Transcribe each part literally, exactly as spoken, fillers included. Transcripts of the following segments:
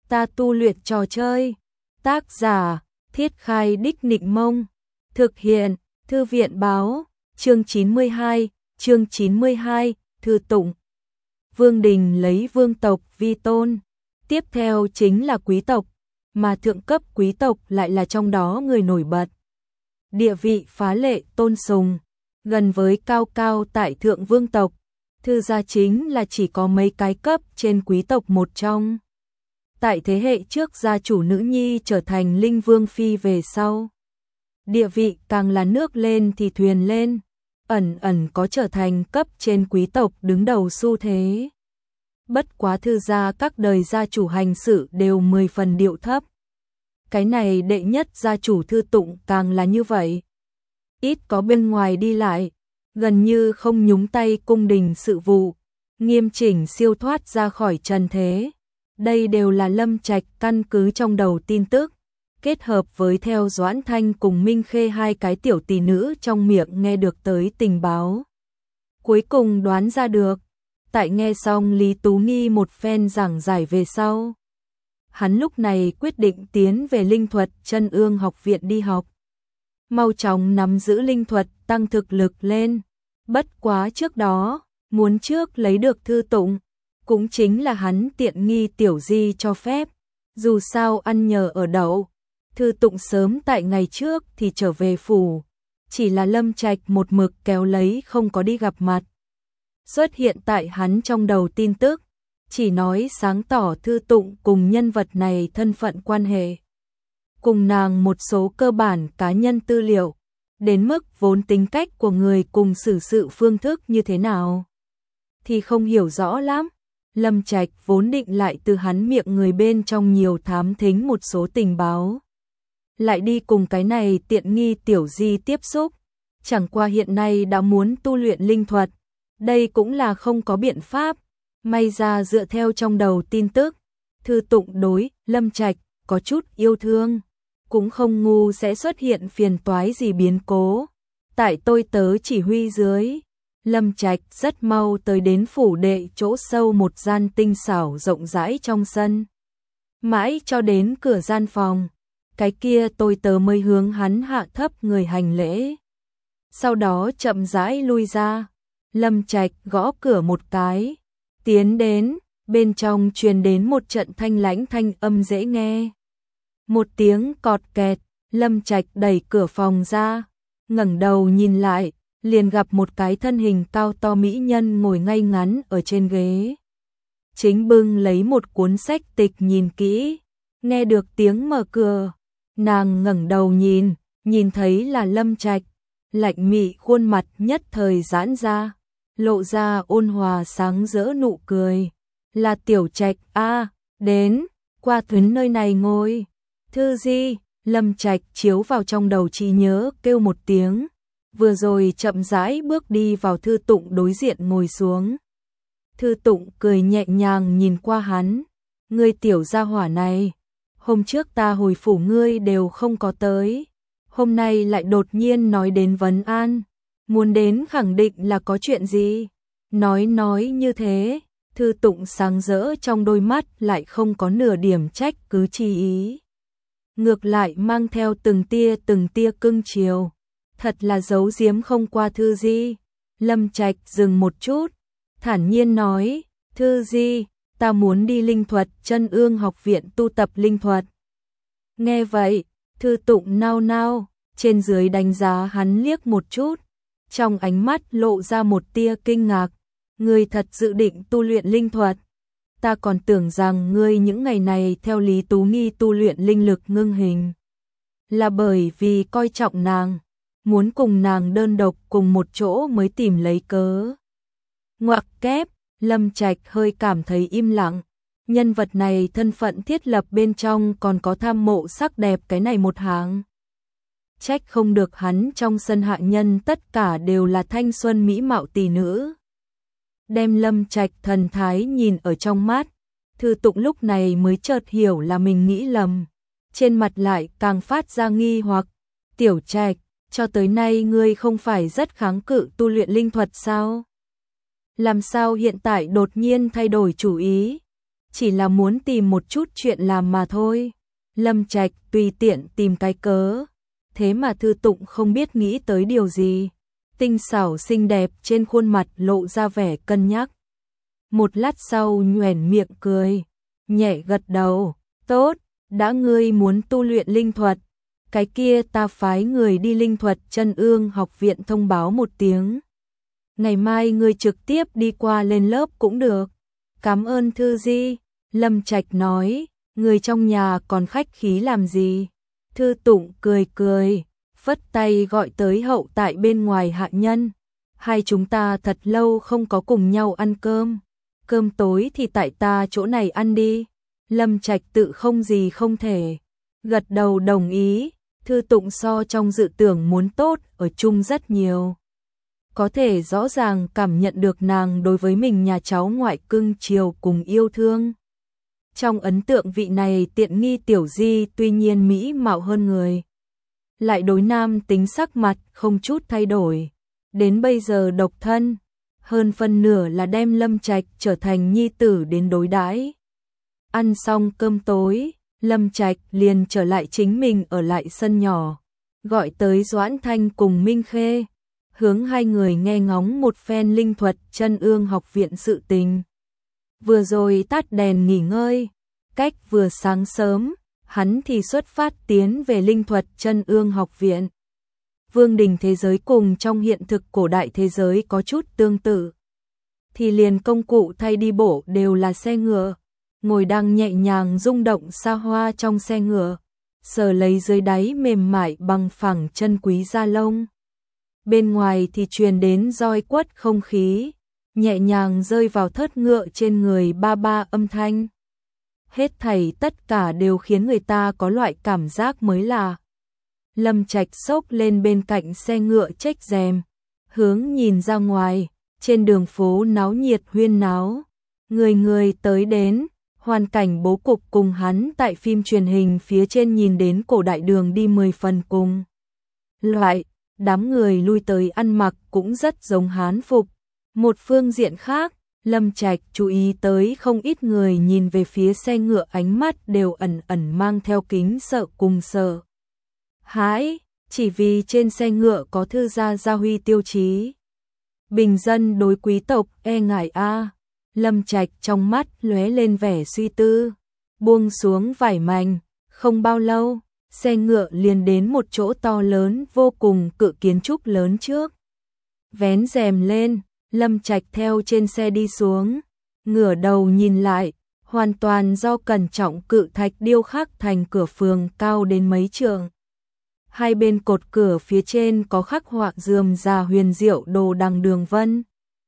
ta tu luyện trò chơi. Tác giả, Thiết Khai Đích Nịnh Mông. Thực hiện, Thư viện Báo. Chương chín mươi hai, chương chín mươi hai, Thư Tụng. Vương đình lấy vương tộc vi tôn. Tiếp theo chính là quý tộc, mà thượng cấp quý tộc lại là trong đó người nổi bật. Địa vị phá lệ tôn sùng, gần với cao cao tại thượng vương tộc. Thư gia chính là chỉ có mấy cái cấp trên quý tộc một trong. Tại thế hệ trước gia chủ nữ nhi trở thành linh vương phi về sau. Địa vị càng là nước lên thì thuyền lên, ẩn ẩn có trở thành cấp trên quý tộc đứng đầu xu thế. Bất quá thư gia các đời gia chủ hành sự đều mười phần điệu thấp. Cái này đệ nhất gia chủ Thư Tụng càng là như vậy. Ít có bên ngoài đi lại, gần như không nhúng tay cung đình sự vụ, nghiêm chỉnh siêu thoát ra khỏi trần thế. Đây đều là Lâm Trạch căn cứ trong đầu tin tức, kết hợp với theo Doãn Thanh cùng Minh Khê hai cái tiểu tỷ nữ trong miệng nghe được tới tình báo. Cuối cùng đoán ra được, tại nghe xong Lý Tú Nghi một phen giảng giải về sau. Hắn lúc này quyết định tiến về linh thuật Chân Ương học viện đi học. Mau chóng nắm giữ linh thuật tăng thực lực lên. Bất quá trước đó, muốn trước lấy được Thư Tụng, cũng chính là hắn tiện nghi tiểu di cho phép. Dù sao ăn nhờ ở đậu, Thư Tụng sớm tại ngày trước thì trở về phủ. Chỉ là Lâm Trạch một mực kéo lấy không có đi gặp mặt. Xuất hiện tại hắn trong đầu tin tức, chỉ nói sáng tỏ Thư Tụng cùng nhân vật này thân phận quan hệ. Cùng nàng một số cơ bản cá nhân tư liệu, đến mức vốn tính cách của người cùng xử sự phương thức như thế nào thì không hiểu rõ lắm. Lâm Trạch vốn định lại từ hắn miệng người bên trong nhiều thám thính một số tình báo, lại đi cùng cái này tiện nghi tiểu di tiếp xúc. Chẳng qua hiện nay đã muốn tu luyện linh thuật, đây cũng là không có biện pháp. May ra dựa theo trong đầu tin tức, Thư Tụng đối Lâm Trạch có chút yêu thương, cũng không ngu sẽ xuất hiện phiền toái gì biến cố. Tại tôi tớ chỉ huy dưới, Lâm Trạch rất mau tới đến phủ đệ chỗ sâu một gian tinh xảo rộng rãi trong sân. Mãi cho đến cửa gian phòng, cái kia tôi tớ mới hướng hắn hạ thấp người hành lễ. Sau đó chậm rãi lui ra. Lâm Trạch gõ cửa một cái, tiến đến, bên trong truyền đến một trận thanh lãnh thanh âm dễ nghe. Một tiếng cọt kẹt, Lâm Trạch đẩy cửa phòng ra, ngẩng đầu nhìn lại, liền gặp một cái thân hình cao to mỹ nhân ngồi ngay ngắn ở trên ghế. Chính bưng lấy một cuốn sách tịch nhìn kỹ, nghe được tiếng mở cửa, nàng ngẩng đầu nhìn, nhìn thấy là Lâm Trạch, lạnh mị khuôn mặt nhất thời giãn ra, lộ ra ôn hòa sáng rỡ nụ cười. Là Tiểu Trạch a, đến, qua tuyến nơi này ngồi. Thư di, Lâm Trạch chiếu vào trong đầu trí nhớ kêu một tiếng, vừa rồi chậm rãi bước đi vào Thư Tụng đối diện ngồi xuống. Thư Tụng cười nhẹ nhàng nhìn qua hắn, ngươi tiểu gia hỏa này, hôm trước ta hồi phủ ngươi đều không có tới, hôm nay lại đột nhiên nói đến vấn an, muốn đến khẳng định là có chuyện gì. Nói nói như thế, Thư Tụng sáng rỡ trong đôi mắt lại không có nửa điểm trách cứ chi ý. Ngược lại mang theo từng tia từng tia cưng chiều, thật là giấu giếm không qua Thư di. Lâm Trạch dừng một chút, thản nhiên nói, Thư di, ta muốn đi linh thuật Chân Ương học viện tu tập linh thuật. Nghe vậy, Thư Tụng nao nao, trên dưới đánh giá hắn liếc một chút, trong ánh mắt lộ ra một tia kinh ngạc. Ngươi thật dự định tu luyện linh thuật? Ta còn tưởng rằng ngươi những ngày này theo Lý Tú Nghi tu luyện linh lực ngưng hình, là bởi vì coi trọng nàng, muốn cùng nàng đơn độc cùng một chỗ mới tìm lấy cớ. Ngoặc kép, Lâm Trạch hơi cảm thấy im lặng. Nhân vật này thân phận thiết lập bên trong còn có tham mộ sắc đẹp cái này một hàng. Trách không được hắn trong sân hạ nhân tất cả đều là thanh xuân mỹ mạo tỷ nữ. Đem Lâm Trạch thần thái nhìn ở trong mắt, Thư Tụng lúc này mới chợt hiểu là mình nghĩ lầm. Trên mặt lại càng phát ra nghi hoặc, Tiểu Trạch, cho tới nay ngươi không phải rất kháng cự tu luyện linh thuật sao? Làm sao hiện tại đột nhiên thay đổi chủ ý? chỉ là muốn tìm một chút chuyện làm mà thôi. Lâm Trạch tùy tiện tìm cái cớ, thế mà Thư Tụng không biết nghĩ tới điều gì. Tinh xảo xinh đẹp trên khuôn mặt lộ ra vẻ cân nhắc. Một lát sau nhoẻn miệng cười, nhẹ gật đầu, tốt, đã ngươi muốn tu luyện linh thuật, cái kia ta phái người đi linh thuật Chân Ương học viện thông báo một tiếng. Ngày mai ngươi trực tiếp đi qua lên lớp cũng được. Cảm ơn Thư Di, Lâm Trạch nói, người trong nhà còn khách khí làm gì. Thư Tụng cười cười, phất tay gọi tới hậu tại bên ngoài hạ nhân. Hai chúng ta thật lâu không có cùng nhau ăn cơm. Cơm tối thì tại ta chỗ này ăn đi. Lâm Trạch tự không gì không thể. Gật đầu đồng ý, Thư Tụng so trong dự tưởng muốn tốt ở chung rất nhiều. Có thể rõ ràng cảm nhận được nàng đối với mình nhà cháu ngoại cưng chiều cùng yêu thương. Trong ấn tượng vị này tiện nghi tiểu di tuy nhiên mỹ mạo hơn người. Lại đối nam tính sắc mặt không chút thay đổi. Đến bây giờ độc thân, hơn phân nửa là đem Lâm Trạch trở thành nhi tử đến đối đãi. Ăn xong cơm tối, Lâm Trạch liền trở lại chính mình ở lại sân nhỏ, gọi tới Doãn Thanh cùng Minh Khê, hướng hai người nghe ngóng một phen linh thuật Chân Ương học viện sự tình. Vừa rồi tắt đèn nghỉ ngơi, cách vừa sáng sớm, hắn thì xuất phát tiến về linh thuật Chân Ương học viện. Vương đình thế giới cùng trong hiện thực cổ đại thế giới có chút tương tự. Thì liền công cụ thay đi bộ đều là xe ngựa, ngồi đang nhẹ nhàng rung động xa hoa trong xe ngựa, sờ lấy dưới đáy mềm mại bằng phẳng chân quý da lông. Bên ngoài thì truyền đến roi quất không khí, nhẹ nhàng rơi vào thớt ngựa trên người ba ba âm thanh. Hết thảy tất cả đều khiến người ta có loại cảm giác mới lạ. Lâm Trạch xốc lên bên cạnh xe ngựa chếch rèm, hướng nhìn ra ngoài, trên đường phố náo nhiệt huyên náo, người người tới đến, hoàn cảnh bố cục cùng hắn tại phim truyền hình phía trên nhìn đến cổ đại đường đi mười phần cùng. Loại, đám người lui tới ăn mặc cũng rất giống Hán phục. Một phương diện khác, Lâm Trạch chú ý tới không ít người nhìn về phía xe ngựa ánh mắt đều ẩn ẩn mang theo kính sợ cùng sợ hãi, chỉ vì trên xe ngựa có thư gia gia huy tiêu chí. Bình dân đối quý tộc e ngại a. Lâm Trạch trong mắt lóe lên vẻ suy tư, buông xuống vải mảnh, không bao lâu, xe ngựa liền đến một chỗ to lớn vô cùng cự kiến trúc lớn trước. Vén rèm lên, Lâm Trạch theo trên xe đi xuống, ngửa đầu nhìn lại, hoàn toàn do cẩn trọng cự thạch điêu khắc thành cửa phường cao đến mấy trượng. Hai bên cột cửa phía trên có khắc họa rườm rà huyền diệu đồ đằng đường vân,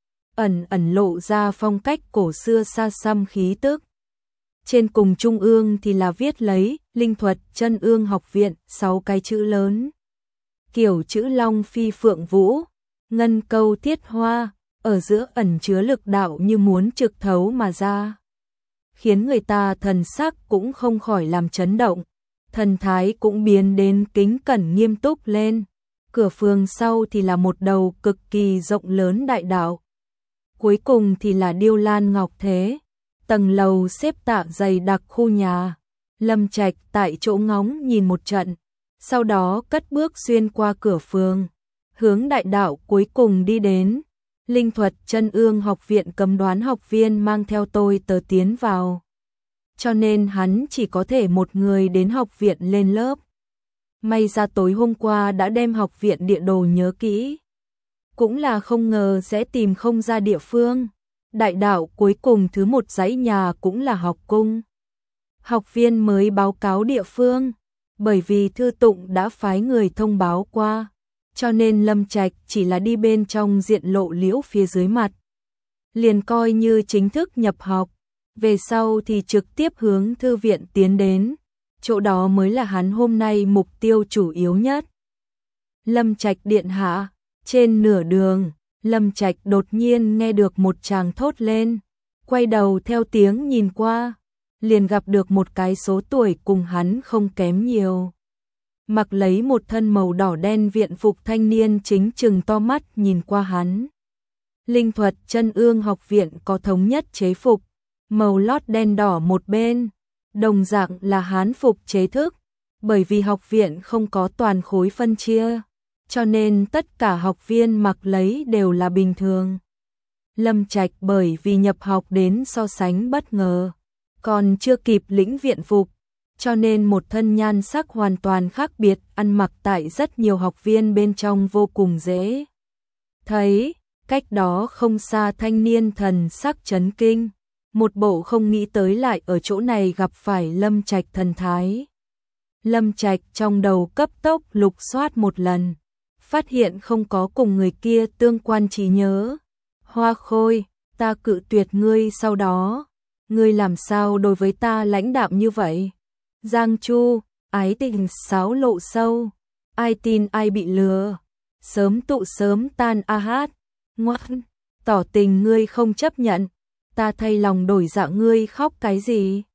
ẩn ẩn lộ ra phong cách cổ xưa xa xăm khí tức. Trên cùng trung ương thì là viết lấy linh thuật Chân Ương học viện sáu cái chữ lớn. Kiểu chữ long phi phượng vũ, ngân câu tiết hoa, ở giữa ẩn chứa lực đạo như muốn trực thấu mà ra, khiến người ta thần sắc cũng không khỏi làm chấn động, thần thái cũng biến đến kính cẩn nghiêm túc lên. Cửa phường sau thì là một đầu cực kỳ rộng lớn đại đạo. Cuối cùng thì là điêu lan ngọc thế, tầng lầu xếp tạ dày đặc khu nhà. Lâm Trạch tại chỗ ngóng nhìn một trận, sau đó cất bước xuyên qua cửa phường, hướng đại đạo cuối cùng đi đến. Linh thuật Chân Ương học viện cấm đoán học viên mang theo tôi tớ tiến vào, cho nên hắn chỉ có thể một người đến học viện lên lớp. May ra tối hôm qua đã đem học viện địa đồ nhớ kỹ, cũng là không ngờ sẽ tìm không ra địa phương. Đại đạo cuối cùng thứ một dãy nhà cũng là học cung. Học viên mới báo cáo địa phương, bởi vì Thư Tụng đã phái người thông báo qua, cho nên Lâm Trạch chỉ là đi bên trong diện lộ liễu phía dưới mặt. Liền coi như chính thức nhập học, về sau thì trực tiếp hướng thư viện tiến đến, chỗ đó mới là hắn hôm nay mục tiêu chủ yếu nhất. Lâm Trạch điện hạ, trên nửa đường, Lâm Trạch đột nhiên nghe được một tràng thốt lên, quay đầu theo tiếng nhìn qua, liền gặp được một cái số tuổi cùng hắn không kém nhiều. Mặc lấy một thân màu đỏ đen viện phục thanh niên chính trừng to mắt nhìn qua hắn. Linh thuật Chân Ương học viện có thống nhất chế phục, màu lót đen đỏ một bên, đồng dạng là hán phục chế thức, bởi vì học viện không có toàn khối phân chia, cho nên tất cả học viên mặc lấy đều là bình thường. Lâm Trạch bởi vì nhập học đến so sánh bất ngờ, còn chưa kịp lĩnh viện phục, cho nên một thân nhan sắc hoàn toàn khác biệt, ăn mặc tại rất nhiều học viên bên trong vô cùng dễ thấy. Cách đó không xa thanh niên thần sắc chấn kinh, một bộ không nghĩ tới lại ở chỗ này gặp phải Lâm Trạch thần thái. Lâm Trạch trong đầu cấp tốc lục soát một lần, phát hiện không có cùng người kia tương quan trí nhớ. Hoa Khôi, ta cự tuyệt ngươi sau đó, ngươi làm sao đối với ta lãnh đạm như vậy? Giang Chu, ái tình xáo lộ sâu, ai tin ai bị lừa, sớm tụ sớm tan a hát, ngoan, tỏ tình ngươi không chấp nhận, ta thay lòng đổi dạ ngươi khóc cái gì?